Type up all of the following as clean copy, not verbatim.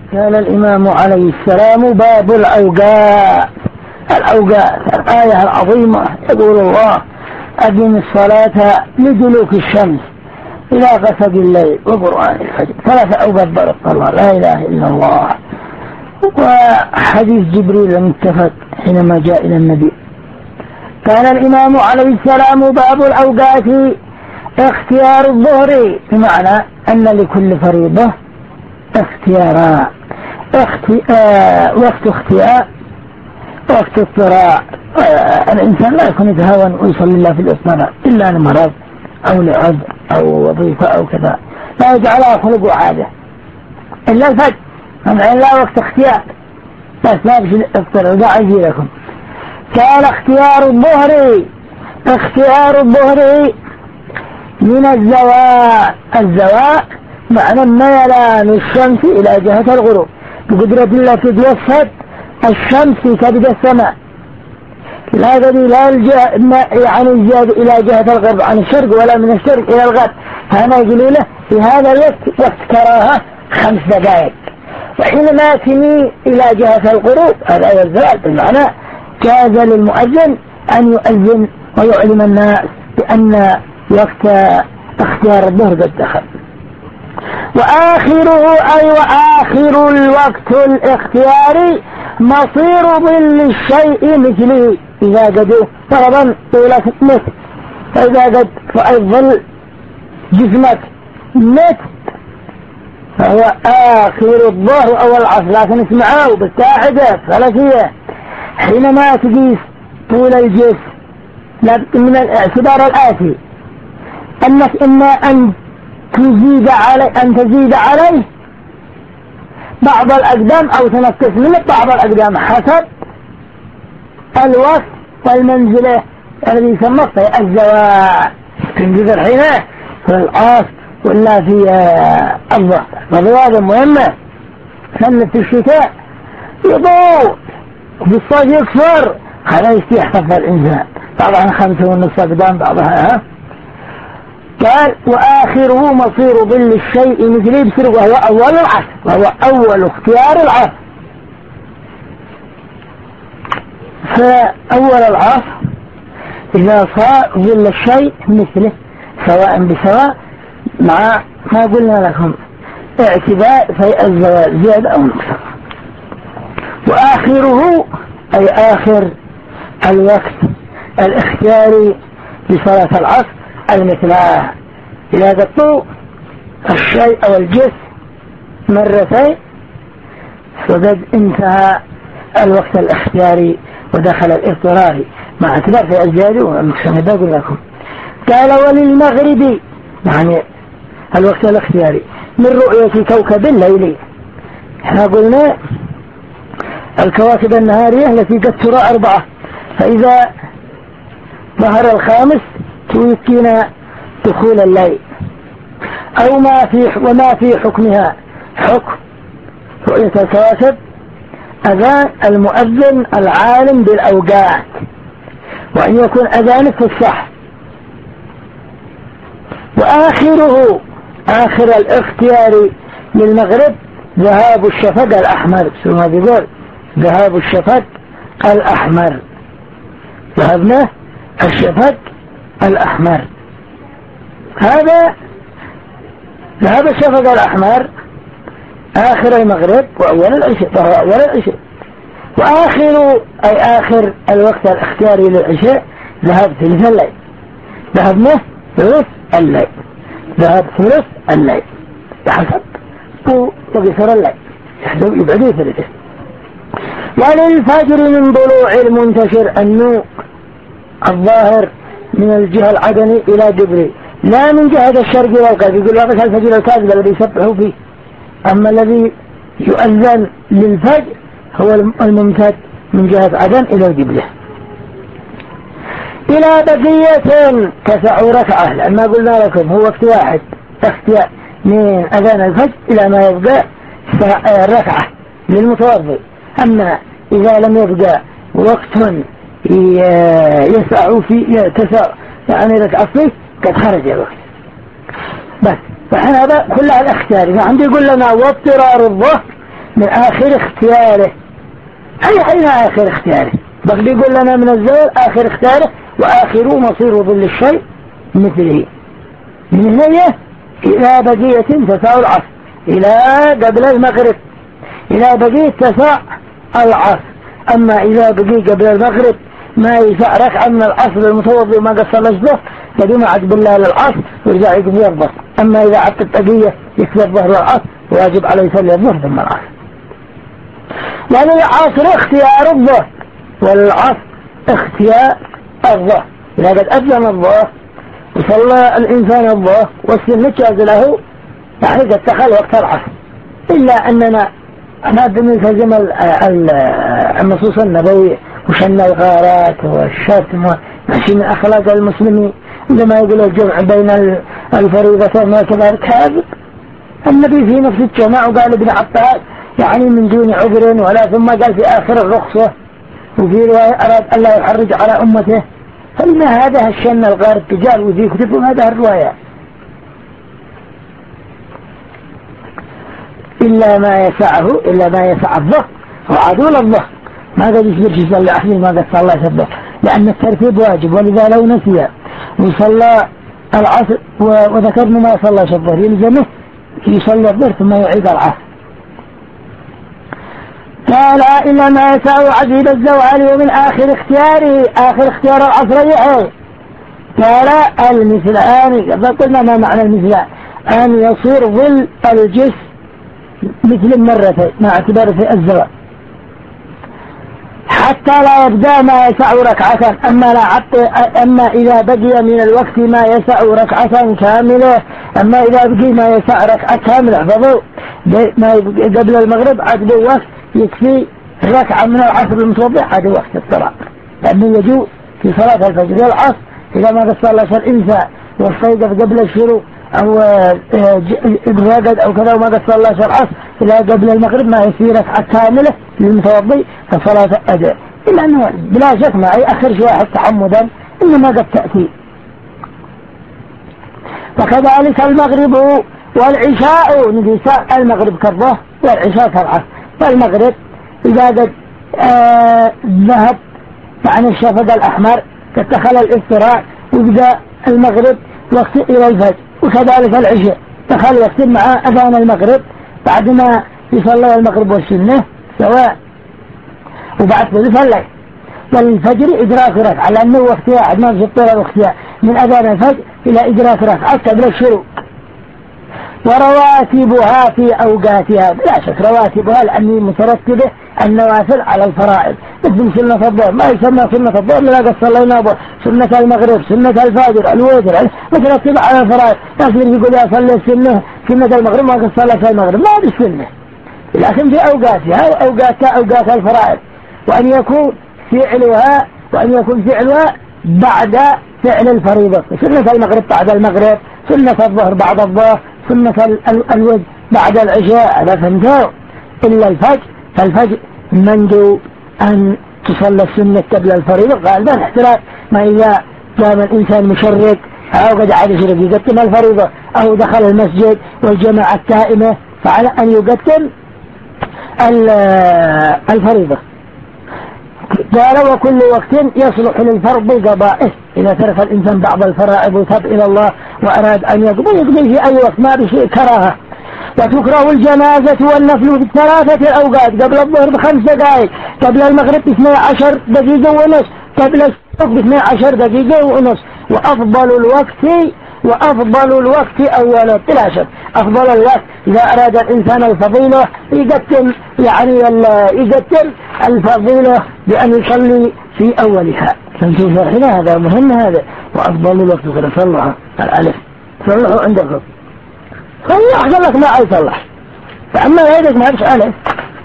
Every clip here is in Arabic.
قال الإمام عليه السلام: باب الأوقات. الآية العظيمة يقول الله: أقم الصلاة لدلوك الشمس إلى غسق الليل وقرآن الفجر 3 أوقات ضرب الله، لا إله إلا الله. وحديث جبريل المتفق حينما جاء إلى النبي. قال الإمام عليه السلام: باب الأوقات اختيار الظهر، بمعنى أن لكل فريضة اختيارا، وقت اختيار وقت اضطرار. الإنسان لا يكون يتهاون ويصلي الله في الإصطراء إلا لمرض أو لعذر أو وظيفة أو كذا، لا يجعلها خلق عادة إلا الفجر، لا وقت اختيار، بس لا بشي اضطرار. لا أجي لكم. قال: اختيار الظهر من الزواء معنى ميلان الشمس إلى جهة الغروب، بقدرة الله تتوسط الشمس في كبد السماء، لا تدري لا يعني الزيادة إلى جهة الغرب عن الشرق ولا من الشرق إلى الغرب. فأنا يقولوا له في هذا الوقت وقت كراهة 5 دقائق، وحينما تميل إلى جهة الغروب هذا الزوال، بمعنى جاز للمؤذن أن يؤذن ويعلم الناس بأن وقت اختيار الظهر قد دخل. وآخر الوقت الاختياري مصير ظل الشيء مثله، إذا قدوا فرضا طولة متر، فإذا قد ظل جسمك متر فهو آخر الظهر أو العصر. لكن اسمعوا بالتاعدة فلكية، حينما تقيس طول الجسم من الاعتبار الآتي: أنك إما أن تزيد عليه بعض الأقدام أو تنقص منه بعض الأقدام حسب الوقت والمنزلة الذي يسمى الزواء. تنجز الحين في العصر ولا في الظهر. فالرياضة مهمة. سنة في الشتاء يضوء في الصيف يكثر، هذا يحفظ الإنسان، طبعا 5.5 أقدام بعضها. قال: وآخره مصير ظل الشيء مثله بسر، وهو أول العصر، وهو أول اختيار العصر. فأول العصر إذا صار ظل الشيء مثله سواء بسواء، مع ما قلنا لكم اعتبار في الزوال زيادة أو نقصان. وآخره أي آخر الوقت الاختياري لصلاة العصر المثلى، إذا قطوا الشيء أو الجسم مرتين فقد انتهى الوقت الاختياري ودخل الاضطراري، مع اعتبار في الزيادة والنقصان. بقول لكم. قال: وللمغرب يعني الوقت الاختياري من رؤية كوكب الليل. احنا قلنا الكواكب النهارية التي قد ترى 4، فإذا ظهر الخامس توكينا دخول الليل، أو وما في حكمها حكم رؤية الكواكب أذان المؤذن العالم بالأوقات، وأن يكون أذانه في الصح. وآخره آخر الاختيار للمغرب ذهاب الشفق الأحمر. شو ما بيقول؟ ذهاب الشفق الأحمر، ذهبنا الشفق الأحمر. هذا ذهب الشفق الأحمر آخر المغرب وأول العشاء. وآخر أي آخر الوقت الاختياري للعشاء ذهب ثلث الليل، ذهبنا ثلث الليل، ذهب ثلث الليل بحسب وقصر الليل يبعدوا ثلثه. وللفجر من طلوع المنتشر النور الظاهر من الجهة العدني إلى جبريل، لا من جهة الشرق والغرب. يقول هذا الفجر الكاذب الذي يسبحوا فيه، أما الذي يؤذن للفجر هو الممتد من جهة عدن إلى جبله إلى بقية 9 ركعة، لأن ما قلنا لكم هو وقت واحد اختيار من أذان الفجر إلى ما يبقى ركعة للمتوضئ. أما إذا لم يبقى وقت يسع فيه يعني ركعة فيه قد خرج الوقت بس. فهذا كلها الاختيار. عندي يقول لنا واضطرار الظهر من آخر اختياره. أي حين آخر اختياره؟ بل يقول لنا من الزوال آخر اختياره وآخر مصير ظل الشيء مثله. من هنا إلى بقية تساء العصر، إلى قبل المغرب، إلى بقية تساء العصر. أما إذا بقي قبل المغرب ما يساء ركعة من العصر المتوضي وما قصر الظهر فدي ما عد بالله للعصر ويرجع يقوم يرضى. أما إذا عدت البقية يكفي الظهر والعصر واجب عليه يصلي الظهر ثم العصر. وللعصر اختيار الظهر والعصر اختيار الظهر. إذا قد أذن الظهر وصلى الإنسان الظهر والسنة جاز له يعني قد دخل وقت العصر، إلا أننا ما بنلتزم النصوص النبوية وشن الغارات والشتم وماشي من أخلاق المسلمين عندما يقول الجمع بين الفريضتين وكذلك. هذا النبي في نفس الجماع وقال ابن عباس يعني من دون عذر ولا، ثم قال في آخر الرخصة وفي رواية أراد أن لا يحرج على أمته. فلما هذا الشن الغار التجار وذي كتبهم هذا الرواية إلا ما يسعه، إلا ما يسع الظهر وعدول الظهر ما قد يصبر يصلي أحسن ما قد صلى سبه، لأن الترتيب واجب. ولذا لو نسي وصلى العصر وذكرنا ما صلى الظهر يلزمه يصلي الظهر ثم يعيد العصر. قال إلا ما يسع عزيز الزوال ومن آخر اختياره، آخر اختيار العصر يحيي. قال المثلان، فقلنا ما معنى المثلان؟ أن يصير ظل الجسم مثل مرتين مع اعتبار في الزوال حتى لا يبدأ ما يسع ركعة. أما إذا بقي من الوقت ما يسع ركعة كاملة، أما إذا بقي ما يسع ركعة كاملة فضو ما قبل المغرب عد وقت يكفي ركعة من العصر المتوضع عد وقت الصلاة، لأنه يجوز في صلاة الفجر والعصر إذا ما قصر الله الإنسان والصيقظ قبل الشروق أو الرقد أو كذا وما قصر الله العصر إذا قبل المغرب ما يصير ركعة كاملة للمتوضي فصلاة أجر، إلا أنه بلا شك ما يأخر شيء حتى تعمدا إنما قد تأتي. وكذلك المغرب والعشاء نجيساء المغرب كالظهر والعشاء كالعصر. فالمغرب إذا قد ذهب عن الشفق الأحمر قد دخل الاضطراع وبدأ المغرب وقت إلى الفجر، وكذلك العشاء دخل وقت مع أذان المغرب بعدما يصلي المغرب والسنة سواء وبعد ذلك صلي. والفجر إدراك ركعة لأنه وقت واحد ما يصطر وقتها من أذان الفجر إلى إدراك ركعة قبل الشروق. ورواتبها في أوقاتها، لا شك رواتبها لأني مترتبة النوافل على الفرائض مثل سنة الظهر ما يسمى سنة الظهر لذا قد صلينا به، سنة المغرب، سنة الفجر، الوتر مترتبة على الفرائض. لكن يقول يا صلي سنة المغرب ما قد صلى المغرب ما هذه السنة، لكن في أوقاتها أوقات الفرائض، وأن يكون فعلها بعد فعل الفريضة. سنة المغرب بعد المغرب، سنة الظهر بعد الظهر، سنة الوتر بعد العشاء. هذا فهمتوا؟ إلا الفجر، فالفجر منذ أن تصلى السنة قبل الفريضة غالبا احتراق ما إذا قام الإنسان مشرك أو قد عاد يشرك يقدم الفريضة أو دخل المسجد والجماعة التائمة فعلى أن يقدم الفريضة. قال وكل وقت يصلح للفرض قضائه. إذا ترك الإنسان بعض الفرائض وتاب إلى الله وأراد أن يقضي في أي وقت ما بشيء كراهة. وتكره الجنازة والنفل في 3 أوقات: قبل الظهر ب5 دقائق، قبل المغرب ب12 دقيقة ونصف، قبل الصبح ب12 دقيقة ونصف. وأفضل الوقت أولا. بلا شك أفضل الوقت إذا أراد الإنسان الفضيلة يقدم الفضيلة بأن يصلي في أولها. فانتم هنا هذا مهم هذا. وأفضل الوقت كده صلحها الألف صلحوا عندكم صلح لك ما يصلح، فأما هذا ما فيش ألف.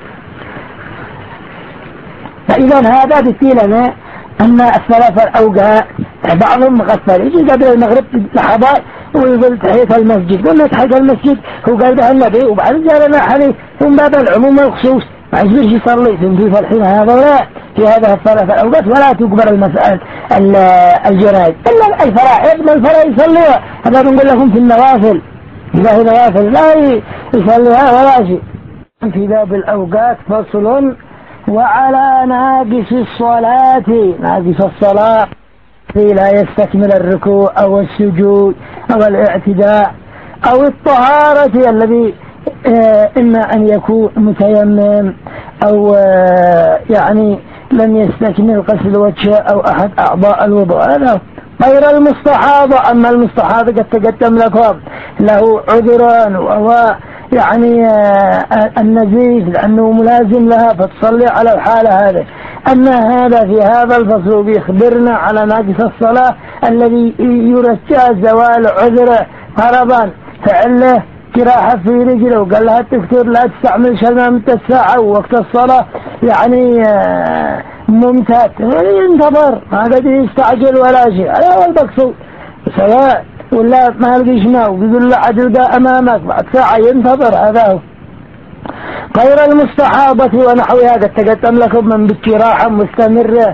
فإذا هذا بيقول أن 3 الأوقات بعضهم مغفل يجي قبل المغرب لحظات ويقول تحية المسجد، قلنا تحية المسجد هو قال بها النبي وبعد جالنا حديث ثم باب العموم والخصوص ما يجبرش يصلي في الحين هذا ولا في هذا 3 الأوقات ولا تقبل المسألة الجرائد إلا الفرائض. ما الفرائض يصليها هذا بنقول لكم في النوافل، إذا هي نوافل لا يصليها ولا شيء. في باب الأوقات فصل. وعلى ناقص الصلاة، ناقص الصلاة لا يستكمل الركوع أو السجود أو الاعتداء أو الطهارة الذي إما أن يكون متيمم أو يعني لم يستكمل غسل وجهه أو أحد أعضاء الوضوء، هذا غير المستحاضة. أما المستحاضة قد تقدم لكم له عذران وهو يعني النزيف لأنه ملازم لها فتصلي على الحالة هذه. أن هذا في هذا الفصل بيخبرنا على ناقص الصلاة الذي يرجى زوال عذره فرضا فعله جراحة في رجله وقال لها الدكتور لا تستعمل شمال مدة ساعة ووقت الصلاة يعني ممتد، ينتظر ما قد يستعجل ولا شيء. هذا هو المقصود، سواء ولا ما لقيش ماء ويقول له عدل أمامك بعد ساعة ينتظر. هذا هو غير المستحاضة ونحوها قد تقدم لكم من بالجراحة مستمرة.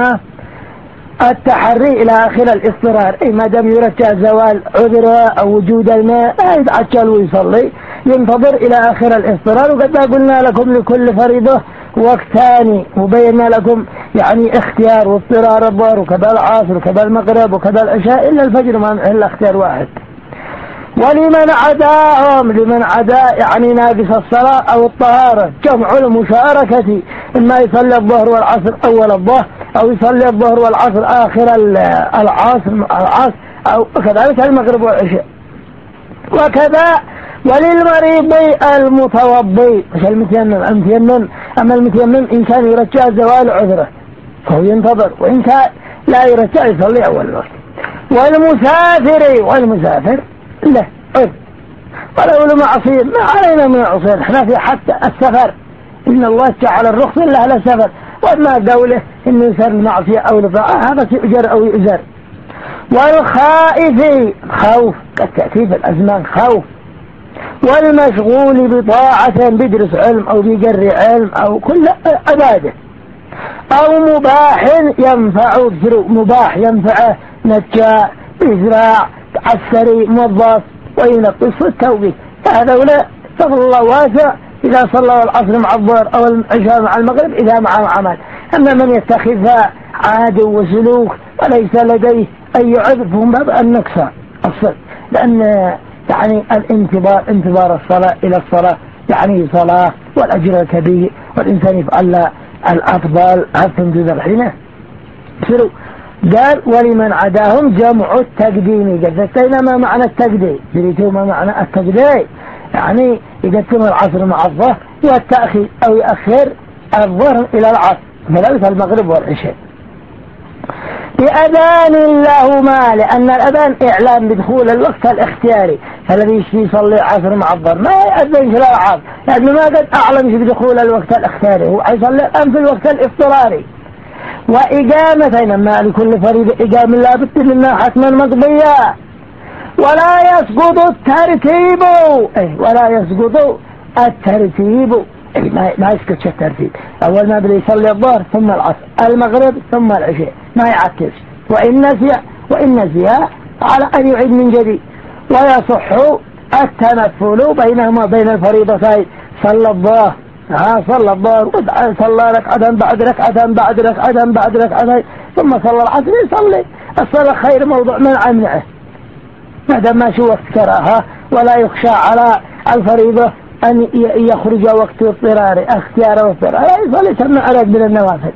التحري إلى آخر الاضطرار، أي ما دام يرجى زوال عذره أو وجود الماء لا يتعجل ويصلي، ينتظر إلى آخر الاضطرار. وقد قلنا لكم لكل فريضة وقتان، وبينا لكم يعني اختيار واضطرار الظهر وكذا العصر وكذا المغرب وكذا العشاء إلا الفجر ما إلا اختيار واحد. ولمن عداهم، لمن عدا يعني ناقص الصلاة أو الطهارة جمع المشاركة، إما يصلي الظهر والعصر أول الظهر أو يصلي الظهر والعصر آخر العصر أو كذلك المغرب والعشاء. وكذا وللمريض المتوضي مش المتيمم. أما المتيمم إن كان يرجع زوال عذره فهو ينتظر، وإن كان لا يرجع يصلي أول الوقت. والمسافر له عذر ولو معصية ما علينا من عصير، احنا في حتى السفر إن الله جعل الرخص إلا على السفر، وما قوله إنه يسر المعصية أو لطاعة هذا يؤجر أو يؤجر. والخائف خوف قد تأتي في الأزمان خوف. والمشغول بطاعة بدرس علم أو بجر علم أو كل عبادة أو مباح ينفع، مباح ينفعه نجاء إزراع عسكري موظف وينقص في التوبة، هذولا فضل الله واسع إذا صلى العصر مع الظهر أو العشاء مع المغرب إذا معه عمل. أما من يتخذها عادة وسلوك وليس لديه أي عذر فهم باب النقص الصدق، لأن يعني انتظار الصلاة إلى الصلاة يعني صلاة والأجر الكبير، والإنسان يفعل الأفضل هل ذا الحين سلو. قال ولمن عداهم جمع التقديم، قلتين ما معنى التقديم، دريتوا ما معنى التقديم، يعني يقدم العصر مع الظهر والتأخير أو يأخر الظهر إلى العصر مثل المغرب والعشاء بأذان لهما، لأن الأذان إعلام بدخول الوقت الاختياري، فالذي يصلي العصر مع الظهر ما يأذن في العصر لأنه ما قد أعلم بدخول الوقت الاختياري، هو يصلي الآن في الوقت الاضطراري. وإقامة ما لكل فريضة إقامة لا بد منها حتما مقضية. ولا يسقط الترتيب، ولا يسقط الترتيب، ما يسقط الترتيب، أول ما بدأ يصلي الظهر ثم العصر المغرب ثم العشاء ما يعكس. وإن نسي على أن يعيد من جديد. ويصح التنفل بينهما بين الفريضتين، صلى الظهر صلى ركعة بعد ركعة بعد ركعة بعد ركعتين ثم صلى العصر يصلي الصلاة خير موضوع من عمنعه ما دام ما شو وقت كراهة، ولا يخشى على الفريضة أن يخرج وقت اضطراري اختيار واضطرار، لا يصلي سمع على من النوافل.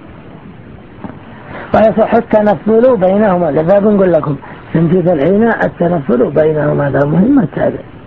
ويصح التنفل بينهما، لذا بنقول لكم سنتي الحين التنفل بينهما هذا مهم التابع.